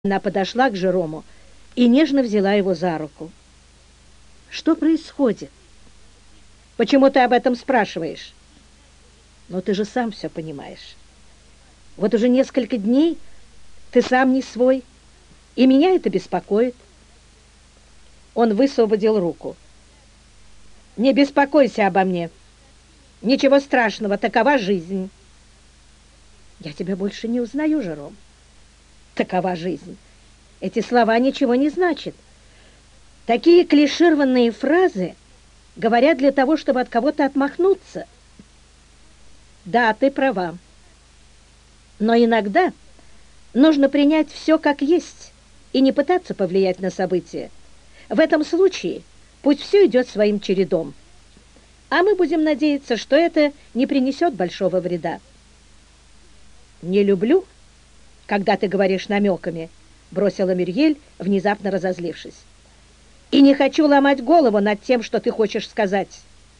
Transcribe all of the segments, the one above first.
Она подошла к Жерому и нежно взяла его за руку. «Что происходит? Почему ты об этом спрашиваешь? Но ты же сам все понимаешь. Вот уже несколько дней ты сам не свой, и меня это беспокоит». Он высвободил руку. «Не беспокойся обо мне. Ничего страшного, такова жизнь». «Я тебя больше не узнаю, Жером. Такова жизнь». Эти слова ничего не значат. Такие клишированные фразы говорят для того, чтобы от кого-то отмахнуться. Да, ты права. Но иногда нужно принять все как есть и не пытаться повлиять на события. В этом случае пусть все идет своим чередом. А мы будем надеяться, что это не принесет большого вреда. «Не люблю, когда ты говоришь намеками», — бросила Мюрьель, внезапно разозлившись. «И не хочу ломать голову над тем, что ты хочешь сказать».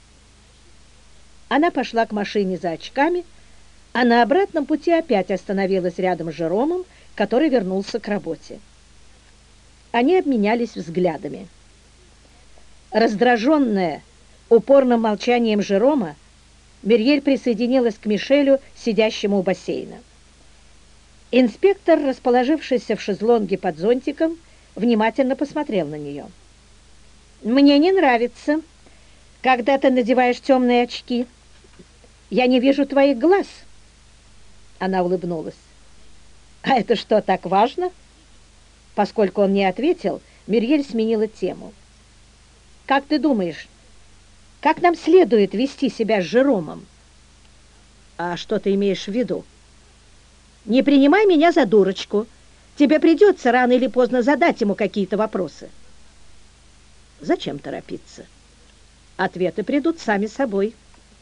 Она пошла к машине за очками, а на обратном пути опять остановилась рядом с Жеромом, который вернулся к работе. Они обменялись взглядами. Раздраженная упорным молчанием Жерома, Мюрьель присоединилась к Мишелю, сидящему у бассейна. Инспектор, расположившийся в шезлонге под зонтиком, внимательно посмотрел на нее. «Мне не нравится, когда ты надеваешь темные очки. Я не вижу твоих глаз». Она улыбнулась. «А это что, так важно?» Поскольку он не ответил, Мюрьель сменила тему. «Как ты думаешь, как нам следует вести себя с Жеромом?» «А что ты имеешь в виду?» «Не принимай меня за дурочку. Тебе придется рано или поздно задать ему какие-то вопросы». «Зачем торопиться? Ответы придут сами собой».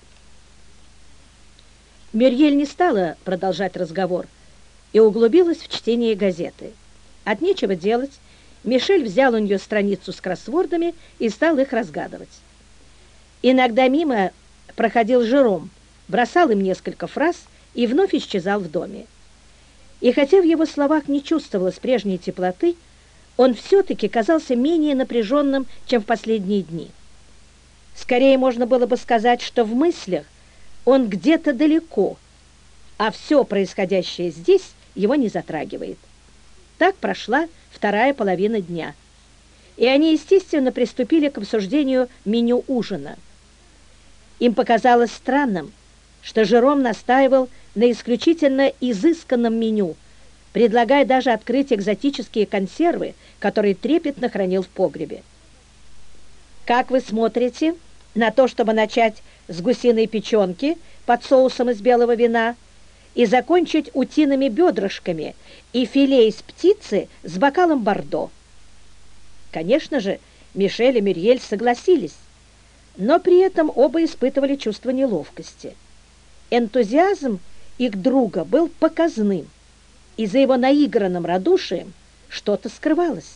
Мюрьель не стала продолжать разговор и углубилась в чтение газеты. От нечего делать, Мишель взял у нее страницу с кроссвордами и стал их разгадывать. Иногда мимо проходил Жером, бросал им несколько фраз и вновь исчезал в доме. И хотя в его словах не чувствовалось прежней теплоты, он все-таки казался менее напряженным, чем в последние дни. Скорее можно было бы сказать, что в мыслях он где-то далеко, а все происходящее здесь его не затрагивает. Так прошла вторая половина дня, и они, естественно, приступили к обсуждению меню ужина. Им показалось странным, что Жером настаивал на исключительно изысканном меню, предлагая даже открыть экзотические консервы, которые трепетно хранил в погребе. «Как вы смотрите на то, чтобы начать с гусиной печенки под соусом из белого вина и закончить утиными бедрышками и филе из птицы с бокалом бордо?» Конечно же, Мишель и Мюрьель согласились, но при этом оба испытывали чувство неловкости. Энтузиазм их друга был показным, и за его наигранным радушием что-то скрывалось.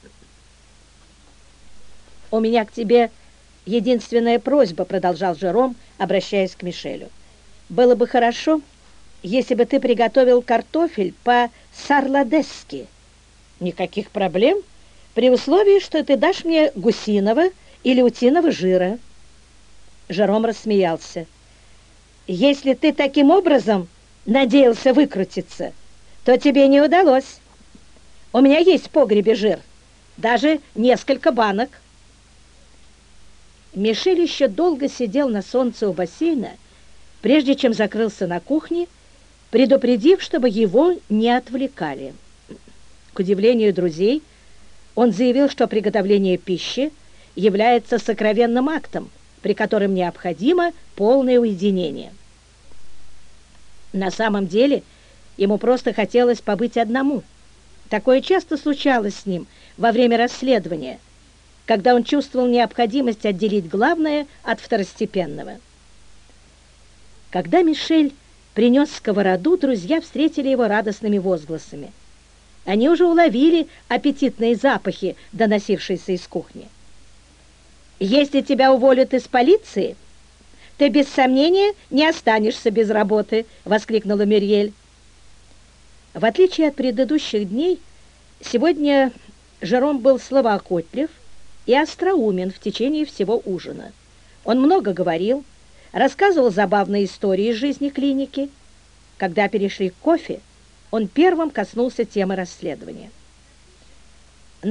«У меня к тебе единственная просьба», — продолжал Жером, обращаясь к Мишелю. «Было бы хорошо, если бы ты приготовил картофель по-сарладесски». «Никаких проблем, при условии, что ты дашь мне гусиного или утиного жира». Жером рассмеялся. «Если ты таким образом надеялся выкрутиться, то тебе не удалось. У меня есть в погребе жир, даже несколько банок». Мишель еще долго сидел на солнце у бассейна, прежде чем закрылся на кухне, предупредив, чтобы его не отвлекали. К удивлению друзей, он заявил, что приготовление пищи является сокровенным актом, при котором необходимо полное уединение. На самом деле, ему просто хотелось побыть одному. Такое часто случалось с ним во время расследования, когда он чувствовал необходимость отделить главное от второстепенного. Когда Мишель принес сковороду, друзья встретили его радостными возгласами. Они уже уловили аппетитные запахи, доносившиеся из кухни. «Если тебя уволят из полиции, ты без сомнения не останешься без работы», — воскликнула Мюрьель. В отличие от предыдущих дней, Сегодня Жером был словоохотлив и остроумен в течение всего ужина. Он много говорил, рассказывал забавные истории из жизни клиники. Когда перешли к кофе, он первым коснулся темы расследования.